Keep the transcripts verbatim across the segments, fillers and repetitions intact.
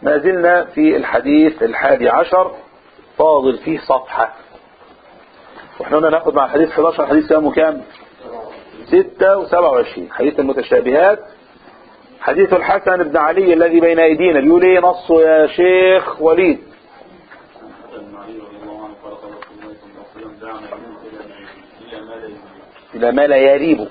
ما زلنا في الحديث الحادي عشر، فاضل فيه صفحة، واحنا قلنا ناخد مع الحديث احد عشر حديث كام وكام؟ ستة وسبعة وعشرين. حديث المتشابهات حديث الحسن بن علي الذي بين ايدينا، بيقول ايه نصه يا شيخ وليد؟ إلى ما لا يريبك،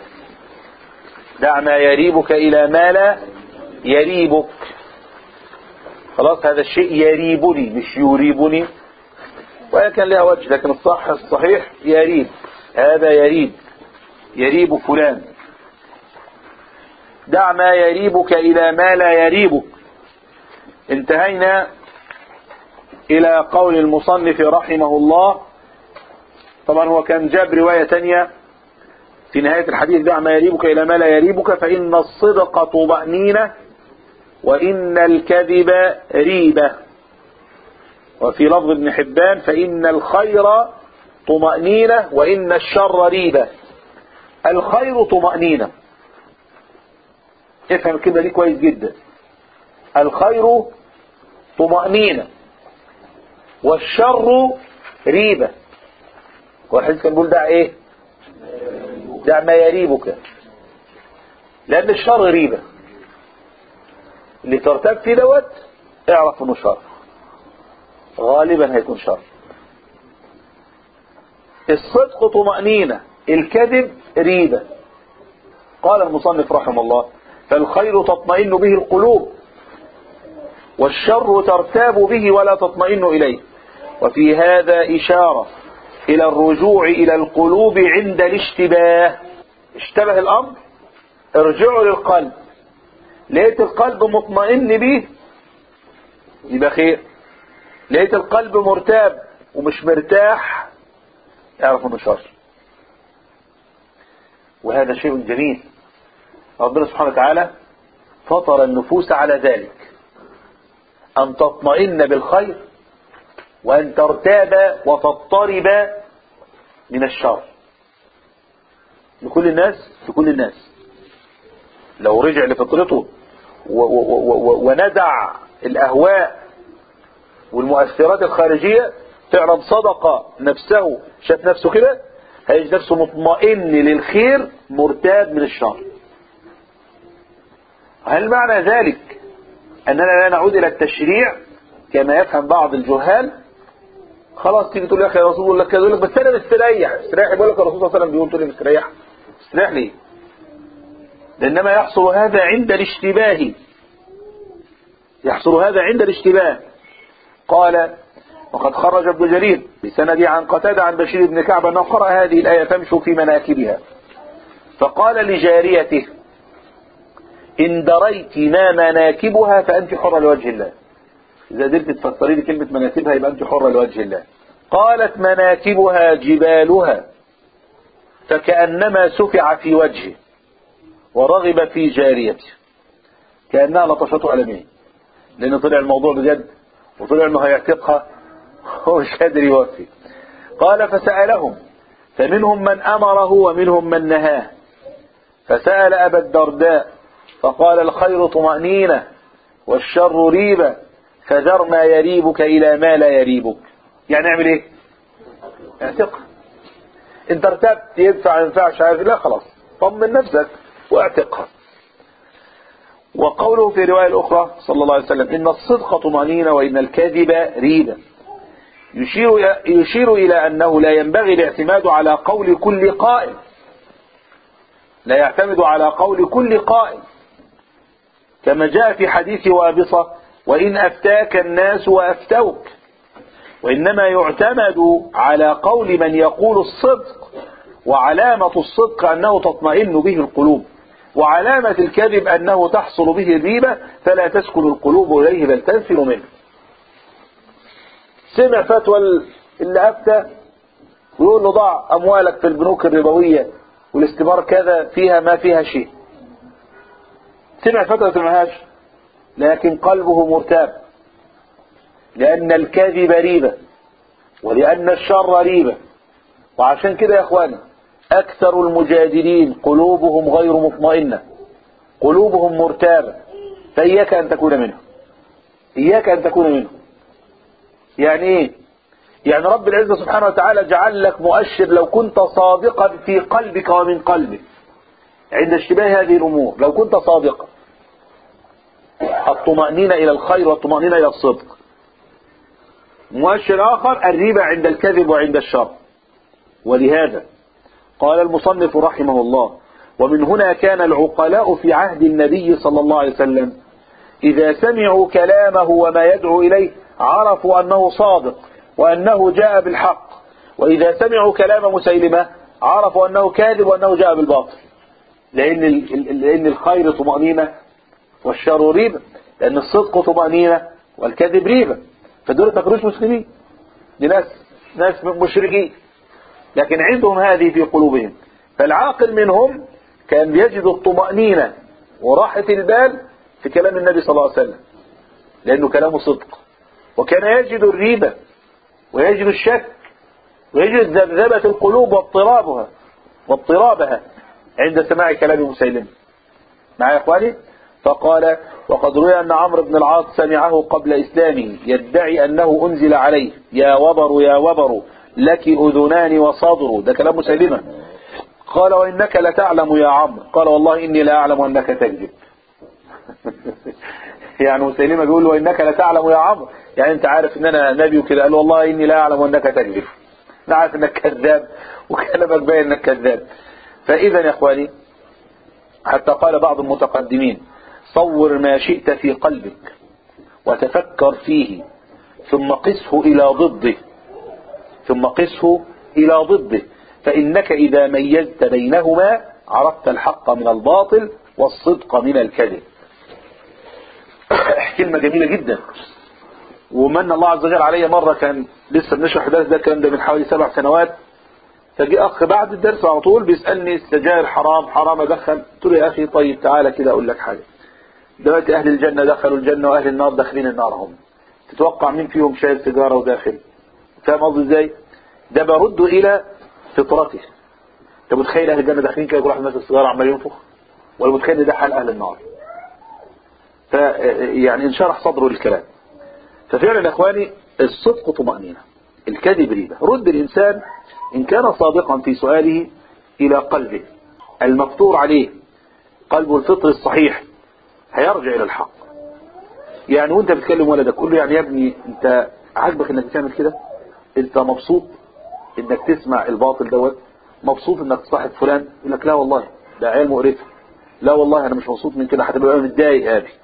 دع ما يريبك إلى ما لا يريبك. خلاص، هذا الشيء يريبني مش يريبني، وهي كان لها وجه، لكن الصح الصحيح يريب، هذا يريب، يريب فلان. دع ما يريبك إلى ما لا يريبك. انتهينا إلى قول المصنف رحمه الله. طبعا هو كان جاب رواية تانية في نهاية الحديث: دع ما يريبك إلى ما لا يريبك فإن الصدق طمأنينة وإن الكذب ريبة. وفي لفظ ابن حبان: فإن الخير طمأنينة وإن الشر ريبة. الخير طمأنينة، افهم الكلمة دي كويس جدا. الخير طمأنينة والشر ريبة. والحديث كان بيقول دع ايه؟ دع ما يريبك، لأن الشر ريبة. اللي ترتب فيه دوت اعرف انه شر، غالبا هيكون شر. الصدق طمأنينة، الكذب ريبة. قال المصنف رحمه الله: فالخير تطمئن به القلوب والشر ترتاب به ولا تطمئن إليه. وفي هذا إشارة إلى الرجوع إلى القلوب عند الاشتباه. اشتبه الأمر، ارجعوا للقلب. لقيت القلب مطمئن به يبقى خير، لقيت القلب مرتاب ومش مرتاح اعرف انه شر. وهذا شيء جميل، ربنا سبحانه وتعالى فطر النفوس على ذلك، أن تطمئن بالخير وأن ترتاب وتضطرب من الشر. لكل الناس، لكل الناس لو رجع لفطرته ونزع الأهواء والمؤثرات الخارجية، فعلا صدق نفسه، شاف نفسه كده، هيجد نفسه مطمئن للخير مرتاب من الشر. هل معنى ذلك أننا لا نعود إلى التشريع كما يفهم بعض الجهال؟ خلاص تيجي تقول يا أخي يا رسول الله كذا، يقول لك بس أنا مستريح. استريح يقول لك الرسول صلى الله عليه وسلم بيقول تقول لي مستريح؟ مستريح ليه؟ لأنما يحصل هذا عند الاشتباه، يحصل هذا عند الاشتباه. قال: وقد خرج ابن جرير بسند عن قتادة عن بشير بن كعب أنه قرأ هذه الآية: تمشوا في مناكبها، فقال لجاريته: إن دريت ما مناكبها فأنت حرة لوجه الله. إذا قدرت تفسري لي كلمة مناكبها يبقى أنت حرة لوجه الله. قالت: مناكبها جبالها، فكأنما سفع في وجهه ورغب في جاريته. كأنها لطشته ألمين، لأنه طلع الموضوع بجد، وطلع أنه هيعتقها هو مش قادر يوفي. قال: فسألهم فمنهم من أمره ومنهم من نهاه، فسأل أبا الدرداء فقال: الخير طمأنينة والشر ريبة، فذر ما يريبك إلى ما لا يريبك. يعني اعمل ايه؟ اعتقها. انت ارتبت يدفع ينفعش عارف، لا خلاص طمن نفسك واعتقها. وقوله في رواية الأخرى صلى الله عليه وسلم: إن الصدق طمأنينة وإن الكذب ريبة، يشير, يشير إلى أنه لا ينبغي الاعتماد على قول كل قائل، لا يعتمد على قول كل قائل، كما جاء في حديث وابصة: وإن أفتاك الناس وأفتوك. وإنما يعتمد على قول من يقول الصدق، وعلامة الصدق أنه تطمئن به القلوب، وعلامة الكذب أنه تحصل به الريبة فلا تسكن القلوب إليه بل تنفر منه. سمع فتوى اللي أفتى ويقول له ضع أموالك في البنوك الربوية والاستثمار كذا فيها ما فيها شيء. سمع فتوى سمعهاش، لكن قلبه مرتاب، لأن الكذب ريبة ولأن الشر ريبة. وعشان كده يا أخواني أكثر المجادلين قلوبهم غير مطمئنة، قلوبهم مرتابة، فإياك أن تكون منهم. إياك أن تكون منهم. يعني إيه؟ يعني رب العزة سبحانه وتعالى جعل لك مؤشر لو كنت صادقا في قلبك ومن قلبك عند اشتباه هذه الأمور، لو كنت صادقا، الطمأنينة إلى الخير والطمأنينة إلى الصدق. مؤشر آخر الريبة عند الكذب وعند الشر. ولهذا قال المصنف رحمه الله: ومن هنا كان العقلاء في عهد النبي صلى الله عليه وسلم إذا سمعوا كلامه وما يدعو إليه عرفوا أنه صادق وأنه جاء بالحق، وإذا سمعوا كلام مسيلمة عرفوا أنه كاذب وأنه جاء بالباطل. لأن لأن الخير طمأنينة والشر ريبة، لأن الصدق طمأنينة والكذب ريبة. فدول ما كانوش مسلمين، دي ناس ناس مشركين، لكن عندهم هذه في قلوبهم. فالعاقل منهم كان بيجد الطمأنينة وراحة البال في كلام النبي صلى الله عليه وسلم، لأنه كلامه صدق. وكان يجد الريبة ويجد الشك ويجد ذبذبة القلوب واضطرابها واضطرابها عند سماع كلام مسيلمة. معي يا إخواني؟ فقال: وقد روي أن عمرو بن العاص سمعه قبل إسلامه يدعي أنه أنزل عليه: يا وبر يا وبر لك أذنان وصدر. ده كلام مسيلمة. قال: وإنك لتعلم يا عمرو. قال: والله إني لا أعلم أنك تكذب. يعني مسيلمة بيقول له: وإنك لتعلم يا عمرو، يعني أنت عارف إن أنا نبي وكده. قال: والله إني لا أعلم أنك تكذب، أنا عارف إنك كذاب وكلامك باين إنك كذاب. فإذا يا إخواني، حتى قال بعض المتقدمين: صور ما شئت في قلبك وتفكر فيه ثم قسه إلى ضده ثم قسه إلى ضده فإنك إذا ميزت بينهما عرفت الحق من الباطل والصدق من الكذب. كلمة جميلة جدا. ومن الله عز وجل علي مرة، كان لسه بنشرح درس ده الكلام ده من حوالي سبع سنوات، فجي أخ بعد الدرس على طول بيسألني: السجاير حرام حرام أدخن؟ قلت له: يا أخي طيب تعالى كده أقول لك حاجة. دلوقتي أهل الجنة دخلوا الجنة وأهل النار داخلين النار هم، تتوقع مين فيهم شايل سيجارة وداخل؟ فاهم قصدي ازاي؟ ده برده إلى فطرته. انت متخيل أهل الجنة داخلين كده يقول واحد ماسك السيجارة عمال ينفخ؟ ولا متخيل ده حال أهل النار؟ فيعني انشرح صدره للكلام. ففعلا يا اخواني، الصدق طمأنينة، الكذب ريبة. رد الإنسان إن كان صادقا في سؤاله إلى قلبه المفطور عليه، قلبه الفطر الصحيح، هيرجع إلى الحق. يعني وانت بتكلم ولدك قول له: يعني يا ابني انت عاجبك انك تعمل كده؟ انت مبسوط انك تسمع الباطل دوت؟ مبسوط انك تصاحب فلان؟ يقول لك: لا والله ده عيال مقرفة. لا والله انا مش مبسوط من كده، هتبقى متضايق يا ابي.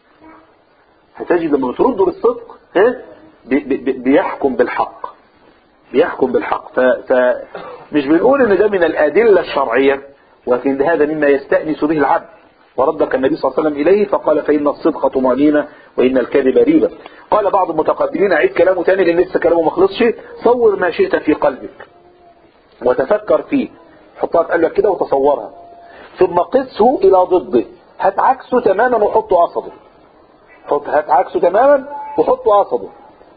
هتجد لما بترده بالصدق بي بي بيحكم بالحق بيحكم بالحق. فمش بنقول ان ده من الادلة الشرعية، ولكن هذا مما يستأنس به العبد. وردك النبي صلى الله عليه وسلم إليه فقال: فإن الصدق طمأنينة وإن الكذب ريبة. قال بعض المتقدمين، عيد كلامه تاني لأن لسه كلامه ما خلصش: صور ما شئت في قلبك وتفكر فيه. حطها في قلبك كده وتصورها، ثم قسه إلى ضده. هات عكسه تماما وحطه قصده. حط هات عكسه تماما وحطه قصده.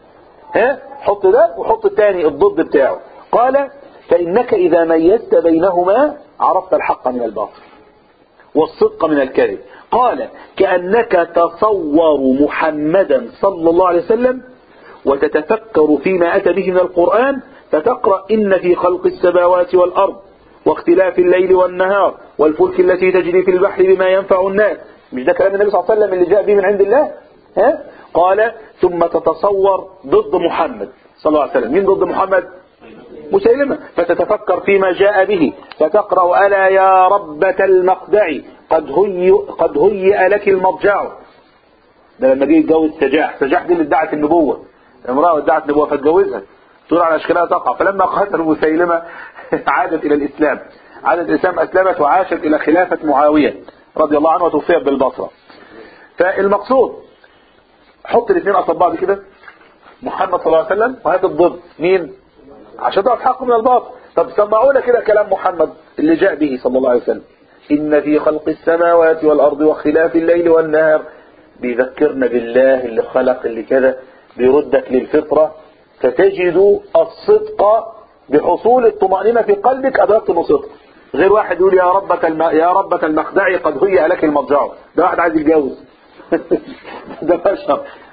ها حط ده وحط الثاني الضد بتاعه. قال: فإنك إذا ميزت بينهما عرفت الحق من الباطل والصدق من الكذب. قال: كأنك تصور محمدا صلى الله عليه وسلم وتتفكر فيما أتى به من القرآن، فتقرأ: إن في خلق السماوات والأرض واختلاف الليل والنهار والفلك التي تجري في البحر بما ينفع الناس. مش ده كلام النبي صلى الله عليه وسلم اللي جاء به من عند الله؟ ها؟ قال: ثم تتصور ضد محمد صلى الله عليه وسلم. مين ضد محمد؟ مسيلمة. فتتفكر فيما جاء به، فتقرأ: ألا يا ربة المخدع قد هي قد هيئ لك المضجع. ده لما جه يتجوز سجاح. سجاح دي اللي ادعت النبوة، امرأة ادعت النبوة فاتجوزها، تقول على اشكالها تقع. فلما قتل مسيلمة عادت الى الاسلام، عادت الاسلام، اسلمت وعاشت الى خلافة معاوية رضي الله عنه وتوفيت بالبصرة. فالمقصود حط الاثنين قصاد بعض كده، محمد صلى الله عليه وسلم وهات الضد مين، عشان تعرف حق من الباطل. طب سمعونا كده كلام محمد اللي جاء به صلى الله عليه وسلم: إن في خلق السماوات والأرض واختلاف الليل والنهار. بيذكرنا بالله اللي خلق اللي كذا، بيردك للفطرة، فتجد الصدق بحصول الطمأنينة في قلبك. أدركت انه صدق. غير واحد يقول: يا ربك الم... يا ربك المخدع قد هيئ لك المضجع. ده واحد عايز يتجوز. ده بشر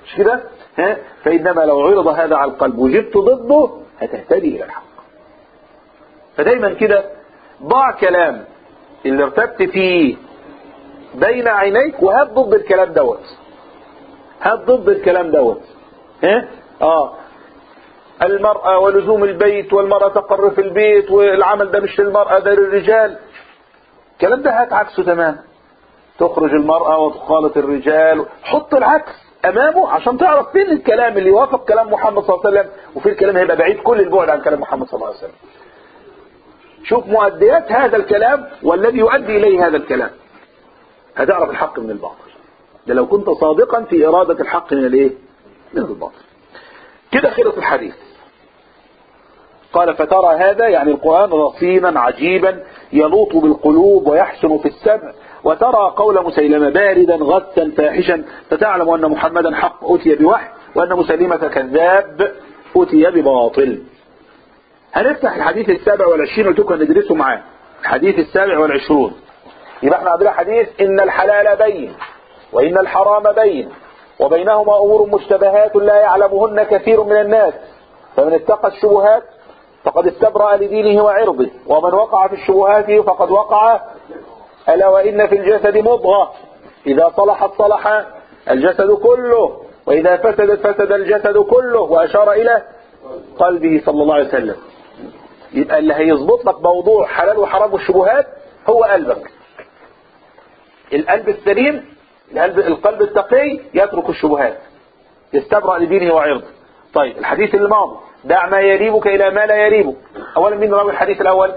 مش كده؟ ها؟ فإنما لو عرض هذا على القلب وجبت ضده هتهتدي إلى الحق. فدايما كده ضع كلام اللي ارتبت فيه بين عينيك وهات ضد الكلام دوت، هات ضد الكلام دوت. ها؟ اه المرأة ولزوم البيت والمرأة تقر في البيت والعمل ده مش للمرأة ده للرجال، الكلام ده هات عكسه تمام. تخرج المرأة وتخالط الرجال، حط العكس امامه عشان تعرف فين الكلام اللي يوافق كلام محمد صلى الله عليه وسلم وفين الكلام هيبقى بعيد كل البعد عن كلام محمد صلى الله عليه وسلم. شوف مؤديات هذا الكلام والذي يؤدي اليه هذا الكلام، هتعرف الحق من الباطل. ده لو كنت صادقا في ارادة الحق من الايه؟ من الباطل. كده خلص الحديث. قال فترى هذا يعني القرآن رصينا عجيبا يلوط بالقلوب ويحسن في السمع، وترى قول مسيلمة باردا غثا فاحشا، فتعلم أن محمدا حق أتي بوحي وأن مسيلمة كذاب أتي بباطل. هنفتح الحديث السابع والعشرين وتوكا ندرسه معاه. الحديث السابع والعشرون يبقى احنا عندنا حديث إن الحلال بين وإن الحرام بين وبينهما أمور مشتبهات لا يعلمهن كثير من الناس، فمن اتقى الشبهات فقد استبرأ لدينه وعرضه، ومن وقع في الشبهات فقد وقع. ألا وإن في الجسد مضغة إذا صلحت صلح الجسد كله وإذا فسدت فسد الجسد كله، وأشار إلى قلبه صلى الله عليه وسلم. يبقى اللي هيظبط لك موضوع حلال وحرام والشبهات هو قلبك. القلب السليم، القلب, القلب التقي يترك الشبهات، يستبرأ لدينه وعرضه. طيب الحديث الماضي دع ما يريبك إلى ما لا يريبك. أولا مين راوي الحديث الأول؟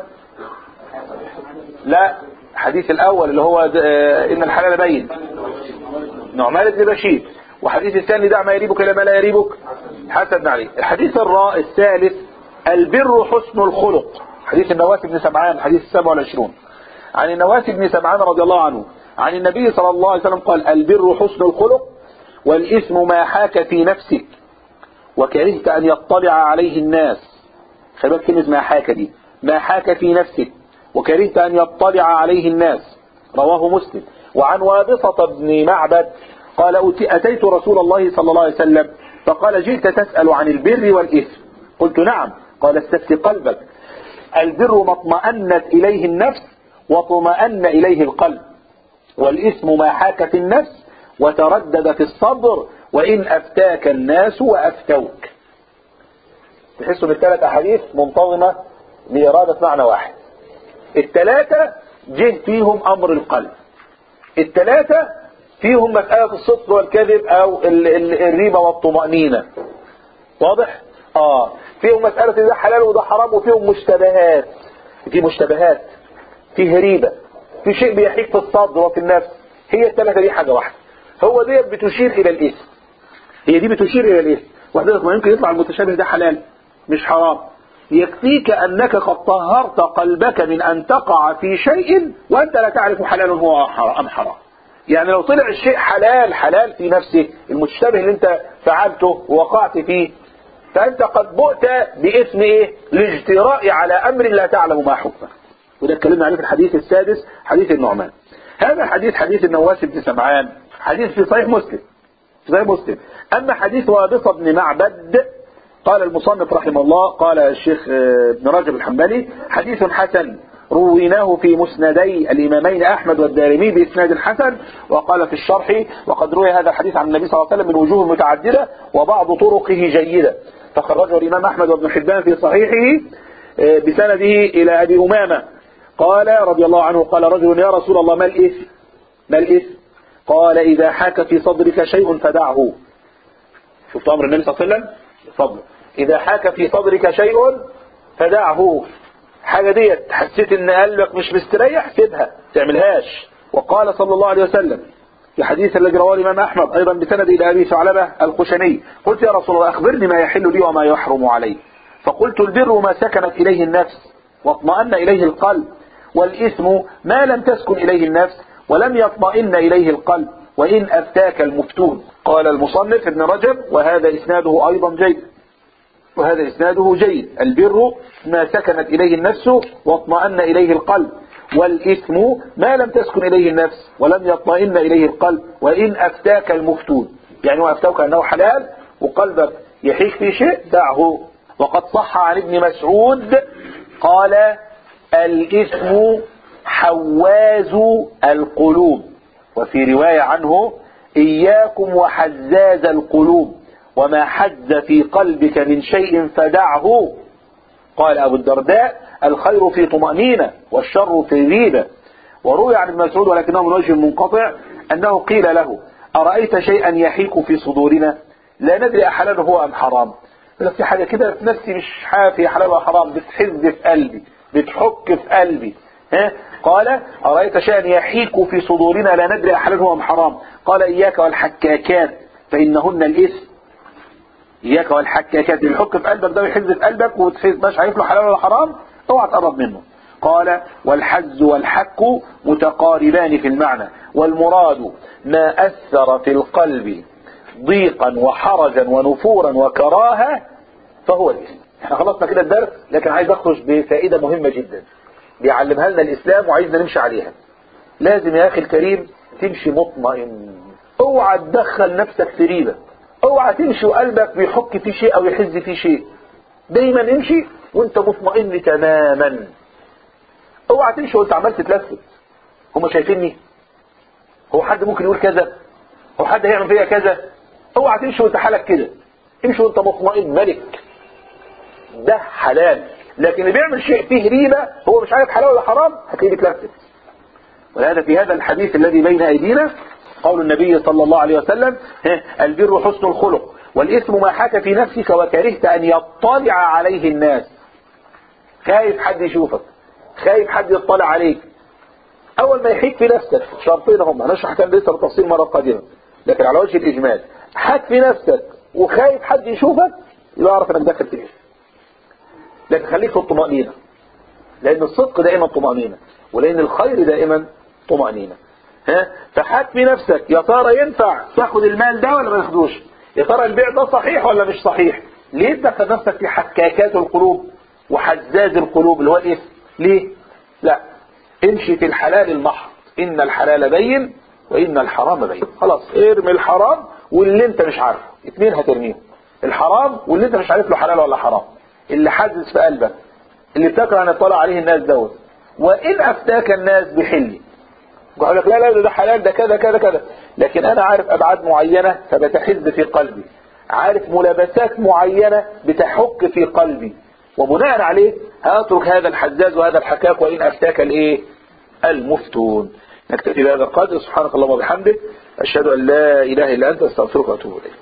لا، الحديث الأول اللي هو إن الحلال بين نعمان بن بشير، وحديث الثاني دع ما يريبك إلى ما لا يريبك حسن بن علي. الحديث الراء الثالث البر حسن الخلق، حديث النواس بن سمعان، حديث السابع والعشرون عن النواس بن سمعان رضي الله عنه عن النبي صلى الله عليه وسلم قال البر حسن الخلق والإثم ما حاك في نفسك وكرهت أن يطلع عليه الناس. خلال كلمة ما حاك دي، ما حاك في نفسك وكرهت أن يطلع عليه الناس، رواه مسلم. وعن وابصة بن معبد قال أتيت رسول الله صلى الله عليه وسلم فقال جئت تسأل عن البر والإثم؟ قلت نعم. قال استفت قلبك، البر ما اطمأنت إليه النفس واطمأن إليه القلب، والإثم ما حاك في النفس وتردد في الصدر وإن أفتاك الناس وأفتوك. تحسوا بالثلاث أحاديث منتظمة لإرادة معنى واحد. الثلاثة جه فيهم أمر القلب، الثلاثة فيهم مسألة الصدق والكذب أو الريبة والطمأنينة. واضح؟ آه فيهم مسألة ده حلال وده حرام، وفيهم مشتبهات، في مشتبهات، في ريبة، في شيء بيحيك في الصدر وفي النفس. هي الثلاثة دي حاجة واحدة. هو دي بتشير إلى الإثم، هي دي بتشير إلى الإثم. وحضرتك ما يمكن يطلع المتشابه ده حلال مش حرام، يكفيك أنك قد طهرت قلبك من أن تقع في شيء وأنت لا تعرف حلال هو أم حرام. يعني لو طلع الشيء حلال حلال في نفسه، المتشابه اللي انت فعلته ووقعت فيه، فأنت قد بؤت بإثم إيه؟ الاجتراء على أمر لا تعلم ما حكمه. وده اتكلمنا عليه في الحديث السادس، حديث النعمان. هذا الحديث حديث النواس بن سمعان، حديث في صحيح مسلم، في صحيح مسلم. أما حديث وابصة بن معبد قال المصنف رحمه الله، قال الشيخ ابن رجب الحنبلي حديث حسن رويناه في مسندي الإمامين أحمد والدارمي بإسناد حسن. وقال في الشرح وقد روي هذا الحديث عن النبي صلى الله عليه وسلم من وجوه متعددة وبعض طرقه جيدة، فخرجه الإمام أحمد وابن حبان في صحيحه بسنده إلى أبي أمامة قال رضي الله عنه قال رجل يا رسول الله ما الإثم؟ ما الإثم؟ قال إذا حاك في صدرك شيء فدعه. شفت أمر النبي صلى الله عليه وسلم؟ صبر. إذا حاك في صدرك شيء فدعه، حاجة ديت حسيت ان قلبك مش مستريح سيبها تعملهاش. وقال صلى الله عليه وسلم في حديث الذي رواه الإمام أحمد أيضا بسند إلى أبي ثعلبة الخشني قلت يا رسول الله أخبرني ما يحل لي وما يحرم علي، فقلت البر ما سكنت إليه النفس واطمأن إليه القلب، والإثم ما لم تسكن إليه النفس ولم يطمئن إليه القلب وإن أفتاك المفتون. قال المصنف ابن رجب وهذا إسناده أيضا جيد، وهذا إسناده جيد. البر ما سكنت إليه النفس واطمأن إليه القلب، والإثم ما لم تسكن إليه النفس ولم يطمئن إليه القلب وإن أفتاك المفتون. يعني وأفتوك أنه حلال وقلبك يحيك في شيء دعه. وقد صح عن ابن مسعود قال الإثم حواز القلوب، وفي رواية عنه إياكم وحزاز القلوب، وما حز في قلبك من شيء فدعه. قال أبو الدرداء الخير في طمأنينة والشر في ريبة. وروي عن ابن مسعود ولكنه من وجه منقطع أنه قيل له أرأيت شيئا يحيك في صدورنا لا ندري أحلال هو أم حرام. بس في حاجة كده في نفسي مش حافي حلال ولا حرام، بتحز في قلبي بتحك في قلبي. ها؟ قال أرأيت شيئا يحيك في صدورنا لا ندري أحلال هو أم حرام. قال إياك والحكاكات فإنهن الإثم. إياك والحكاكات، الحك في قلبك ده يحز في قلبك وتحز مش عارف له حلال ولا حرام، اوعى تقرب منه. قال والحز والحك متقاربان في المعنى، والمراد ما أثر في القلب ضيقا وحرجا ونفورا وكراهة فهو الإثم. احنا خلصنا كده الدرس، لكن عايز اخرج بفائدة مهمة جدا بيعلمها لنا الإسلام وعايزنا نمشي عليها. لازم يا أخي الكريم تمشي مطمئن، اوعى تدخل نفسك في ريبة، اوعى تمشي وقلبك بيحك في شيء او يحز في شيء. دايما امشي وانت مطمئن تماما. اوعى تمشي وانت عمال تتلفت، هم شايفيني، هو حد ممكن يقول كذا، هو حد هيعمل فيا كذا. اوعى تمشي وانت حالك كده، امشي وانت مطمئن ملك، ده حلال. لكن اللي بيعمل شيء فيه ريبة هو مش عارف حلال ولا حرام هتلاقيه بيتلفت. ولهذا في هذا الحديث الذي بين ايدينا قول النبي صلى الله عليه وسلم البر حسن الخلق والإثم ما حاك في نفسك وكرهت أن يطلع عليه الناس. خايف حد يشوفك، خايف حد يطلع عليك. أول ما يحيك في نفسك شرطين هم هنشرح كان لسه بالتفصيل مرة قادمة، لكن على وجه الإجمال حاك في نفسك وخايف حد يشوفك يبقى أعرف أنك داخل في الإثم. لكن خليك في الطمأنينة، لأن الصدق دائما طمأنينة، ولأن الخير دائما طمأنينة. ها فحاك في نفسك يا ترى ينفع تاخد المال ده ولا ما تاخدوش؟ يا ترى البيع ده صحيح ولا مش صحيح؟ ليه تدخل نفسك في حكاكات القلوب وحزاز القلوب اللي هو الاثم؟ ليه؟ لا، امشي في الحلال المحض، ان الحلال بين وان الحرام بين. خلاص ارمي الحرام واللي انت مش عارفه، اتنين هترميهم، الحرام واللي انت مش عارف له حلال ولا حرام، اللي حزز في قلبك، اللي بتكره ان يطلع عليه الناس دوت. وان افتاك الناس بحل، يقول لك لا لا ده حلال ده كذا كذا كذا، لكن انا عارف ابعاد معينة فبتحز في قلبي، عارف ملابسات معينة بتحك في قلبي، وبناء عليه هاترك هذا الحزاز وهذا الحكاك وان افتاك الايه المفتون. نكتفي بهذا القدر. سبحانك اللهم وبحمدك اشهد ان لا اله الا انت استغفرك واتوب اليك.